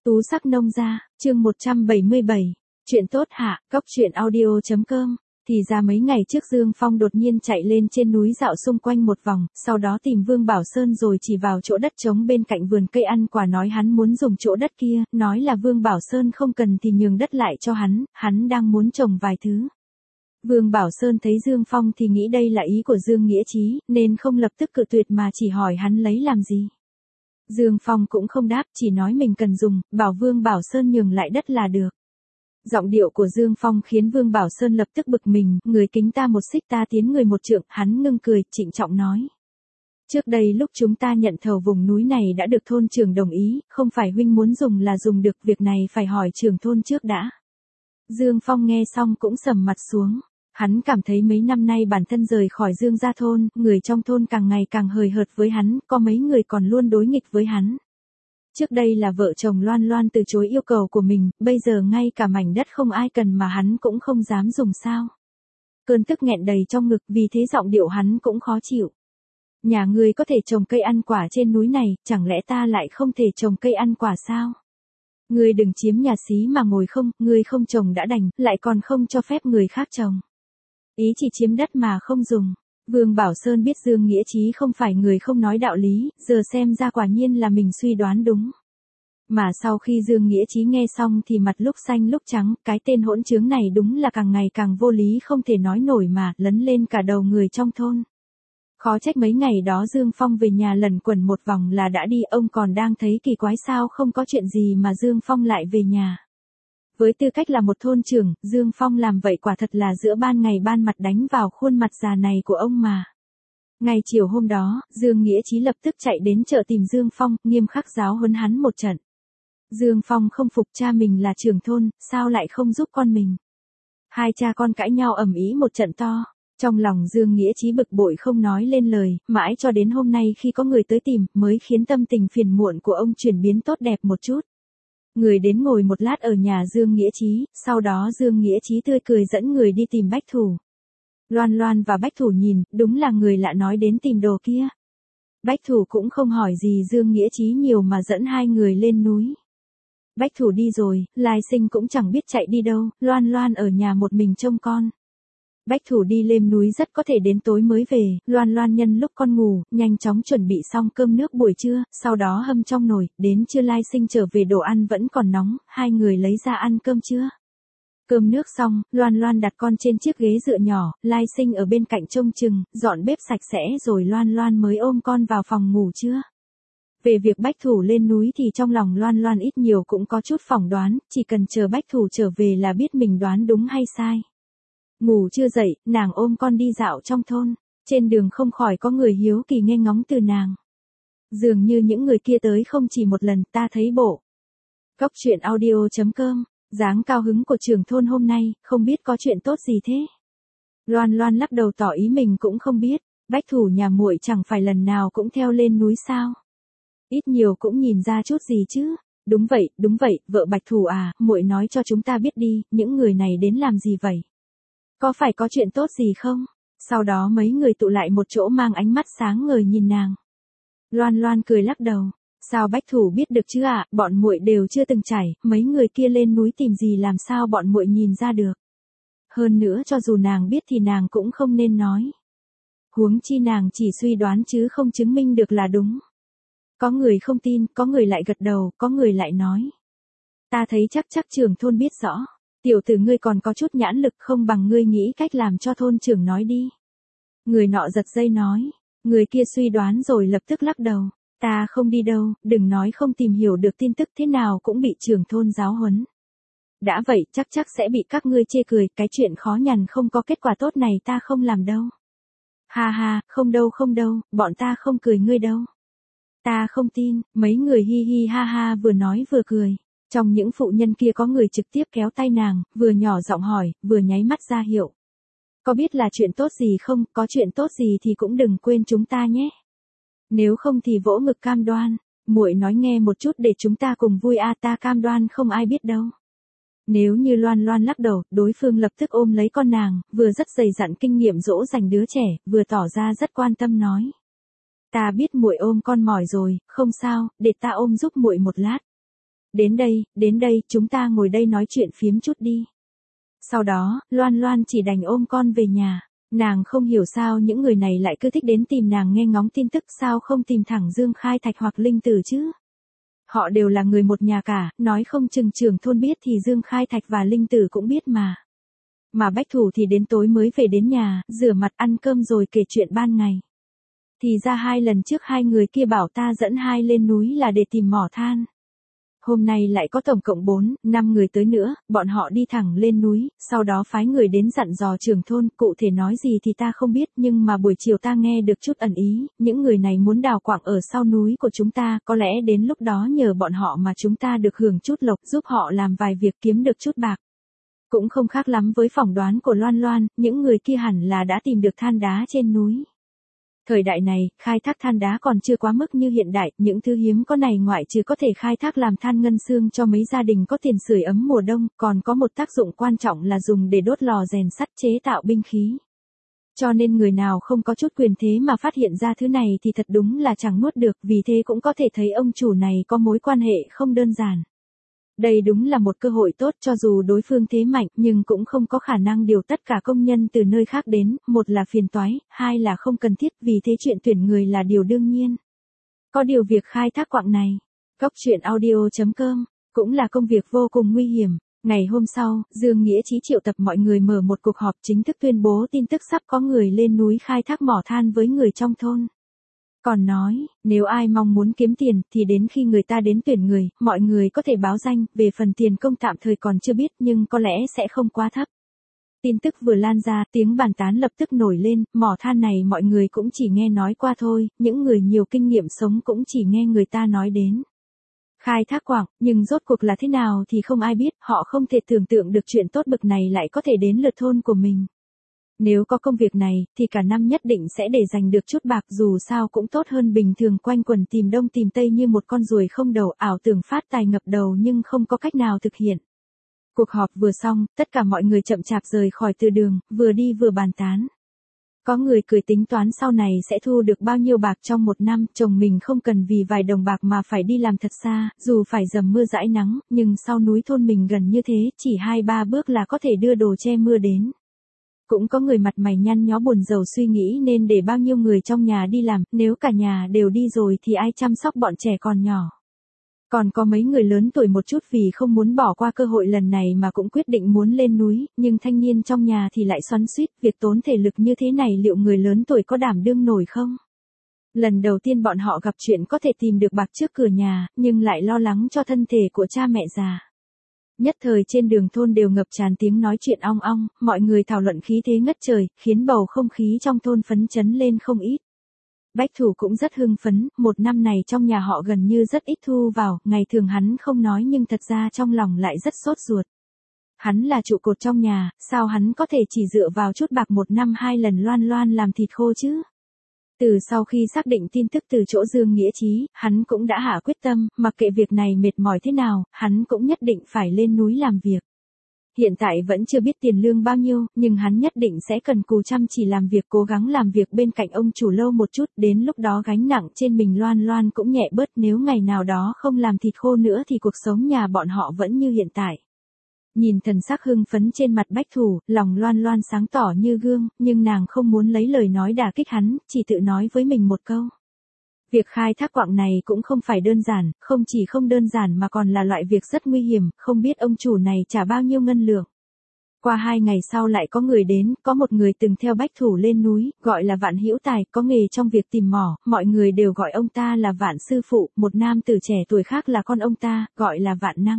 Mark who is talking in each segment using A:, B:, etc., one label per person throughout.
A: Tú sắc nông gia, chương 177. Chuyện tốt hạ, cóc truyện audio.com. Thì ra mấy ngày trước Dương Phong đột nhiên chạy lên trên núi dạo xung quanh một vòng, sau đó tìm Vương Bảo Sơn rồi chỉ vào chỗ đất trống bên cạnh vườn cây ăn quả nói hắn muốn dùng chỗ đất kia, nói là Vương Bảo Sơn không cần thì nhường đất lại cho hắn đang muốn trồng vài thứ. Vương Bảo Sơn thấy Dương Phong thì nghĩ đây là ý của Dương Nghĩa Chí, nên không lập tức cự tuyệt mà chỉ hỏi hắn lấy làm gì. Dương Phong cũng không đáp, chỉ nói mình cần dùng, bảo Vương Bảo Sơn nhường lại đất là được. Giọng điệu của Dương Phong khiến Vương Bảo Sơn lập tức bực mình, người kính ta một xích ta tiến người một trượng, hắn ngưng cười, trịnh trọng nói. Trước đây lúc chúng ta nhận thầu vùng núi này đã được thôn trưởng đồng ý, không phải huynh muốn dùng là dùng được, việc này phải hỏi trưởng thôn trước đã. Dương Phong nghe xong cũng sầm mặt xuống. Hắn cảm thấy mấy năm nay bản thân rời khỏi Dương gia thôn, người trong thôn càng ngày càng hời hợt với hắn, có mấy người còn luôn đối nghịch với hắn. Trước đây là vợ chồng Loan Loan từ chối yêu cầu của mình, bây giờ ngay cả mảnh đất không ai cần mà hắn cũng không dám dùng sao. Cơn tức nghẹn đầy trong ngực, vì thế giọng điệu hắn cũng khó chịu. Nhà ngươi có thể trồng cây ăn quả trên núi này, chẳng lẽ ta lại không thể trồng cây ăn quả sao? Ngươi đừng chiếm nhà xí mà ngồi không, ngươi không trồng đã đành, lại còn không cho phép người khác trồng. Ý chỉ chiếm đất mà không dùng. Vương Bảo Sơn biết Dương Nghĩa Chí không phải người không nói đạo lý, giờ xem ra quả nhiên là mình suy đoán đúng. Mà sau khi Dương Nghĩa Chí nghe xong thì mặt lúc xanh lúc trắng, cái tên hỗn trướng này đúng là càng ngày càng vô lý không thể nói nổi mà, lấn lên cả đầu người trong thôn. Khó trách mấy ngày đó Dương Phong về nhà lẩn quẩn một vòng là đã đi, ông còn đang thấy kỳ quái sao không có chuyện gì mà Dương Phong lại về nhà. Với tư cách là một thôn trưởng, Dương Phong làm vậy quả thật là giữa ban ngày ban mặt đánh vào khuôn mặt già này của ông mà. Ngày chiều hôm đó, Dương Nghĩa Chí lập tức chạy đến chợ tìm Dương Phong, nghiêm khắc giáo huấn hắn một trận. Dương Phong không phục, cha mình là trưởng thôn, sao lại không giúp con mình. Hai cha con cãi nhau ầm ĩ một trận to. Trong lòng Dương Nghĩa Chí bực bội không nói lên lời, mãi cho đến hôm nay khi có người tới tìm, mới khiến tâm tình phiền muộn của ông chuyển biến tốt đẹp một chút. Người đến ngồi một lát ở nhà Dương Nghĩa Chí, sau đó Dương Nghĩa Chí tươi cười dẫn người đi tìm Bách Thủ. Loan Loan và Bách Thủ nhìn, đúng là người lạ nói đến tìm đồ kia. Bách Thủ cũng không hỏi gì Dương Nghĩa Chí nhiều mà dẫn hai người lên núi. Bách Thủ đi rồi, Lai Sinh cũng chẳng biết chạy đi đâu, Loan Loan ở nhà một mình trông con. Bách Thủ đi lên núi rất có thể đến tối mới về, Loan Loan nhân lúc con ngủ, nhanh chóng chuẩn bị xong cơm nước buổi trưa, sau đó hâm trong nồi, đến trưa Lai Sinh trở về đồ ăn vẫn còn nóng, hai người lấy ra ăn cơm trưa. Cơm nước xong, Loan Loan đặt con trên chiếc ghế dựa nhỏ, Lai Sinh ở bên cạnh trông chừng, dọn bếp sạch sẽ rồi Loan Loan mới ôm con vào phòng ngủ trưa. Về việc Bách Thủ lên núi thì trong lòng Loan Loan ít nhiều cũng có chút phỏng đoán, chỉ cần chờ Bách Thủ trở về là biết mình đoán đúng hay sai. Ngủ chưa dậy, nàng ôm con đi dạo trong thôn, trên đường không khỏi có người hiếu kỳ nghe ngóng từ nàng. Dường như những người kia tới không chỉ một lần, ta thấy bộ. Cóc truyện audio.com, dáng cao hứng của trưởng thôn hôm nay, không biết có chuyện tốt gì thế. Loan Loan lắc đầu tỏ ý mình cũng không biết, Bách Thủ nhà muội chẳng phải lần nào cũng theo lên núi sao. Ít nhiều cũng nhìn ra chút gì chứ. Đúng vậy, vợ Bạch Thủ à, muội nói cho chúng ta biết đi, những người này đến làm gì vậy? Có phải có chuyện tốt gì không? Sau đó mấy người tụ lại một chỗ mang ánh mắt sáng ngời nhìn nàng. Loan Loan cười lắc đầu. Sao Bách Thủ biết được chứ ạ, bọn muội đều chưa từng trải, mấy người kia lên núi tìm gì làm sao bọn muội nhìn ra được. Hơn nữa cho dù nàng biết thì nàng cũng không nên nói. Huống chi nàng chỉ suy đoán chứ không chứng minh được là đúng. Có người không tin, có người lại gật đầu, có người lại nói. Ta thấy chắc trưởng thôn biết rõ. Tiểu tử ngươi còn có chút nhãn lực không bằng ngươi nghĩ cách làm cho thôn trưởng nói đi. Người nọ giật dây nói. Người kia suy đoán rồi lập tức lắc đầu. Ta không đi đâu, đừng nói không tìm hiểu được tin tức thế nào cũng bị trưởng thôn giáo huấn. Đã vậy chắc sẽ bị các ngươi chê cười, cái chuyện khó nhằn không có kết quả tốt này ta không làm đâu. Ha ha, không đâu, bọn ta không cười ngươi đâu. Ta không tin, mấy người hi hi ha ha vừa nói vừa cười. Trong những phụ nhân kia có người trực tiếp kéo tay nàng, vừa nhỏ giọng hỏi, vừa nháy mắt ra hiệu. Có biết là chuyện tốt gì không, có chuyện tốt gì thì cũng đừng quên chúng ta nhé. Nếu không thì vỗ ngực cam đoan, muội nói nghe một chút để chúng ta cùng vui a, ta cam đoan không ai biết đâu. Nếu như Loan Loan lắc đầu, đối phương lập tức ôm lấy con nàng, vừa rất dày dặn kinh nghiệm dỗ dành đứa trẻ, vừa tỏ ra rất quan tâm nói. Ta biết muội ôm con mỏi rồi, không sao, để ta ôm giúp muội một lát. đến đây, chúng ta ngồi đây nói chuyện phiếm chút đi. Sau đó, Loan Loan chỉ đành ôm con về nhà. Nàng không hiểu sao những người này lại cứ thích đến tìm nàng nghe ngóng tin tức, sao không tìm thẳng Dương Khai Thạch hoặc Linh Tử chứ. Họ đều là người một nhà cả, nói không chừng trưởng thôn biết thì Dương Khai Thạch và Linh Tử cũng biết mà. Mà Bách Thủ thì đến tối mới về đến nhà, rửa mặt ăn cơm rồi kể chuyện ban ngày. Thì ra 2 lần trước 2 người kia bảo ta dẫn hai lên núi là để tìm mỏ than. Hôm nay lại có tổng cộng 4-5 người tới nữa, bọn họ đi thẳng lên núi, sau đó phái người đến dặn dò trưởng thôn, cụ thể nói gì thì ta không biết, nhưng mà buổi chiều ta nghe được chút ẩn ý, những người này muốn đào quặng ở sau núi của chúng ta, có lẽ đến lúc đó nhờ bọn họ mà chúng ta được hưởng chút lộc, giúp họ làm vài việc kiếm được chút bạc. Cũng không khác lắm với phỏng đoán của Loan Loan, những người kia hẳn là đã tìm được than đá trên núi. Thời đại này, khai thác than đá còn chưa quá mức như hiện đại, những thứ hiếm có này ngoại trừ có thể khai thác làm than ngân xương cho mấy gia đình có tiền sưởi ấm mùa đông, còn có một tác dụng quan trọng là dùng để đốt lò rèn sắt chế tạo binh khí. Cho nên người nào không có chút quyền thế mà phát hiện ra thứ này thì thật đúng là chẳng nuốt được, vì thế cũng có thể thấy ông chủ này có mối quan hệ không đơn giản. Đây đúng là một cơ hội tốt, cho dù đối phương thế mạnh nhưng cũng không có khả năng điều tất cả công nhân từ nơi khác đến, một là phiền toái, hai là không cần thiết, vì thế chuyện tuyển người là điều đương nhiên. Có điều việc khai thác quặng này, coctruyện.audio.com, cũng là công việc vô cùng nguy hiểm. Ngày hôm sau, Dương Nghĩa Chí triệu tập mọi người mở một cuộc họp chính thức tuyên bố tin tức sắp có người lên núi khai thác mỏ than với người trong thôn. Còn nói, nếu ai mong muốn kiếm tiền thì đến khi người ta đến tuyển người, mọi người có thể báo danh, về phần tiền công tạm thời còn chưa biết nhưng có lẽ sẽ không quá thấp. Tin tức vừa lan ra, tiếng bàn tán lập tức nổi lên, mỏ than này mọi người cũng chỉ nghe nói qua thôi, những người nhiều kinh nghiệm sống cũng chỉ nghe người ta nói đến. Khai thác quặng, nhưng rốt cuộc là thế nào thì không ai biết, họ không thể tưởng tượng được chuyện tốt bực này lại có thể đến lượt thôn của mình. Nếu có công việc này, thì cả năm nhất định sẽ để dành được chút bạc, dù sao cũng tốt hơn bình thường quanh quẩn tìm đông tìm tây như một con ruồi không đầu, ảo tưởng phát tài ngập đầu nhưng không có cách nào thực hiện. Cuộc họp vừa xong, tất cả mọi người chậm chạp rời khỏi từ đường, vừa đi vừa bàn tán. Có người cười tính toán sau này sẽ thu được bao nhiêu bạc trong một năm, chồng mình không cần vì vài đồng bạc mà phải đi làm thật xa, dù phải dầm mưa dãi nắng, nhưng sau núi thôn mình gần như thế, chỉ 2-3 bước là có thể đưa đồ che mưa đến. Cũng có người mặt mày nhăn nhó buồn rầu suy nghĩ nên để bao nhiêu người trong nhà đi làm, nếu cả nhà đều đi rồi thì ai chăm sóc bọn trẻ còn nhỏ. Còn có mấy người lớn tuổi một chút vì không muốn bỏ qua cơ hội lần này mà cũng quyết định muốn lên núi, nhưng thanh niên trong nhà thì lại xoắn xuýt, việc tốn thể lực như thế này liệu người lớn tuổi có đảm đương nổi không? Lần đầu tiên bọn họ gặp chuyện có thể tìm được bạc trước cửa nhà, nhưng lại lo lắng cho thân thể của cha mẹ già. Nhất thời trên đường thôn đều ngập tràn tiếng nói chuyện ong ong, mọi người thảo luận khí thế ngất trời, khiến bầu không khí trong thôn phấn chấn lên không ít. Bách Thủ cũng rất hưng phấn, một năm này trong nhà họ gần như rất ít thu vào, ngày thường hắn không nói nhưng thật ra trong lòng lại rất sốt ruột. Hắn là trụ cột trong nhà, sao hắn có thể chỉ dựa vào chút bạc một năm 2 lần Loan Loan làm thịt khô chứ? Từ sau khi xác định tin tức từ chỗ Dương Nghĩa Chí, hắn cũng đã hạ quyết tâm, mặc kệ việc này mệt mỏi thế nào, hắn cũng nhất định phải lên núi làm việc. Hiện tại vẫn chưa biết tiền lương bao nhiêu, nhưng hắn nhất định sẽ cần cù chăm chỉ làm việc, cố gắng làm việc bên cạnh ông chủ lâu một chút, đến lúc đó gánh nặng trên mình Loan Loan cũng nhẹ bớt, nếu ngày nào đó không làm thịt khô nữa thì cuộc sống nhà bọn họ vẫn như hiện tại. Nhìn thần sắc hưng phấn trên mặt Bách Thủ, lòng Loan Loan sáng tỏ như gương, nhưng nàng không muốn lấy lời nói đả kích hắn, chỉ tự nói với mình một câu. Việc khai thác quặng này cũng không phải đơn giản, không chỉ không đơn giản mà còn là loại việc rất nguy hiểm, không biết ông chủ này trả bao nhiêu ngân lượng. Qua 2 ngày sau lại có người đến, có một người từng theo Bách Thủ lên núi, gọi là Vạn Hữu Tài, có nghề trong việc tìm mỏ, mọi người đều gọi ông ta là Vạn sư phụ, một nam tử trẻ tuổi khác là con ông ta, gọi là Vạn Năng.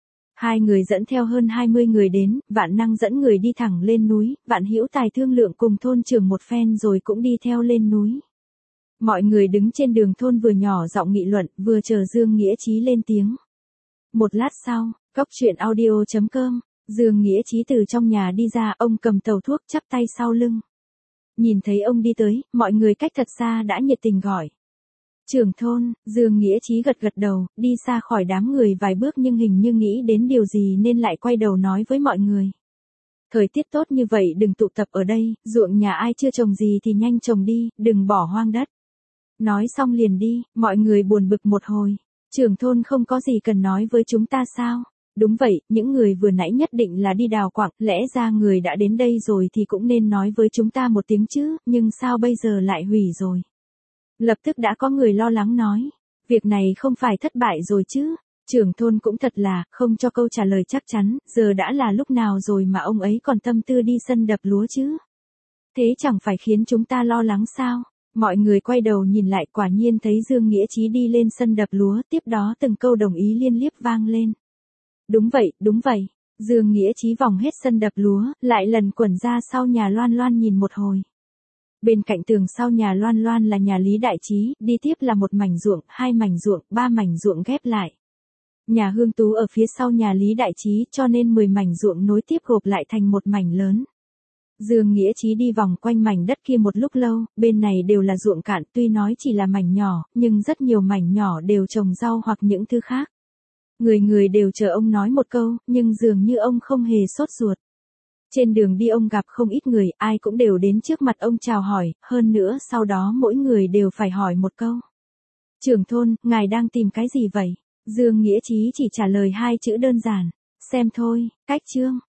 A: 2 người dẫn theo hơn 20 người đến, Vạn Năng dẫn người đi thẳng lên núi, Vạn Hữu Tài thương lượng cùng thôn trưởng một phen rồi cũng đi theo lên núi. Mọi người đứng trên đường thôn vừa nhỏ giọng nghị luận, vừa chờ Dương Nghĩa Chí lên tiếng. Một lát sau, coctruyện.audio.com, Dương Nghĩa Chí từ trong nhà đi ra, ông cầm tàu thuốc chắp tay sau lưng. Nhìn thấy ông đi tới, mọi người cách thật xa đã nhiệt tình gọi. Trưởng thôn, Dương Nghĩa Chí gật gật đầu, đi xa khỏi đám người vài bước nhưng hình như nghĩ đến điều gì nên lại quay đầu nói với mọi người. Thời tiết tốt như vậy đừng tụ tập ở đây, ruộng nhà ai chưa trồng gì thì nhanh trồng đi, đừng bỏ hoang đất. Nói xong liền đi, mọi người buồn bực một hồi. Trưởng thôn không có gì cần nói với chúng ta sao? Đúng vậy, những người vừa nãy nhất định là đi đào quặng, lẽ ra người đã đến đây rồi thì cũng nên nói với chúng ta một tiếng chứ, nhưng sao bây giờ lại hủy rồi? Lập tức đã có người lo lắng nói, việc này không phải thất bại rồi chứ? Trưởng thôn cũng thật là, không cho câu trả lời chắc chắn, giờ đã là lúc nào rồi mà ông ấy còn tâm tư đi sân đập lúa chứ? Thế chẳng phải khiến chúng ta lo lắng sao? Mọi người quay đầu nhìn lại, quả nhiên thấy Dương Nghĩa Chí đi lên sân đập lúa, tiếp đó từng câu đồng ý liên tiếp vang lên. Đúng vậy, đúng vậy. Dương Nghĩa Chí vòng hết sân đập lúa, lại lần quẩn ra sau nhà Loan Loan nhìn một hồi. Bên cạnh tường sau nhà Loan Loan là nhà Lý Đại Chí, đi tiếp là một mảnh ruộng, 2 mảnh ruộng, 3 mảnh ruộng ghép lại. Nhà Hương Tú ở phía sau nhà Lý Đại Chí, cho nên 10 mảnh ruộng nối tiếp gộp lại thành một mảnh lớn. Dương Nghĩa Chí đi vòng quanh mảnh đất kia một lúc lâu, bên này đều là ruộng cạn, tuy nói chỉ là mảnh nhỏ, nhưng rất nhiều mảnh nhỏ đều trồng rau hoặc những thứ khác. Người người đều chờ ông nói một câu, nhưng dường như ông không hề sốt ruột. Trên đường đi ông gặp không ít người, ai cũng đều đến trước mặt ông chào hỏi, hơn nữa sau đó mỗi người đều phải hỏi một câu. Trưởng thôn, ngài đang tìm cái gì vậy? Dương Nghĩa Chí chỉ trả lời 2 chữ đơn giản, xem thôi, cách chương.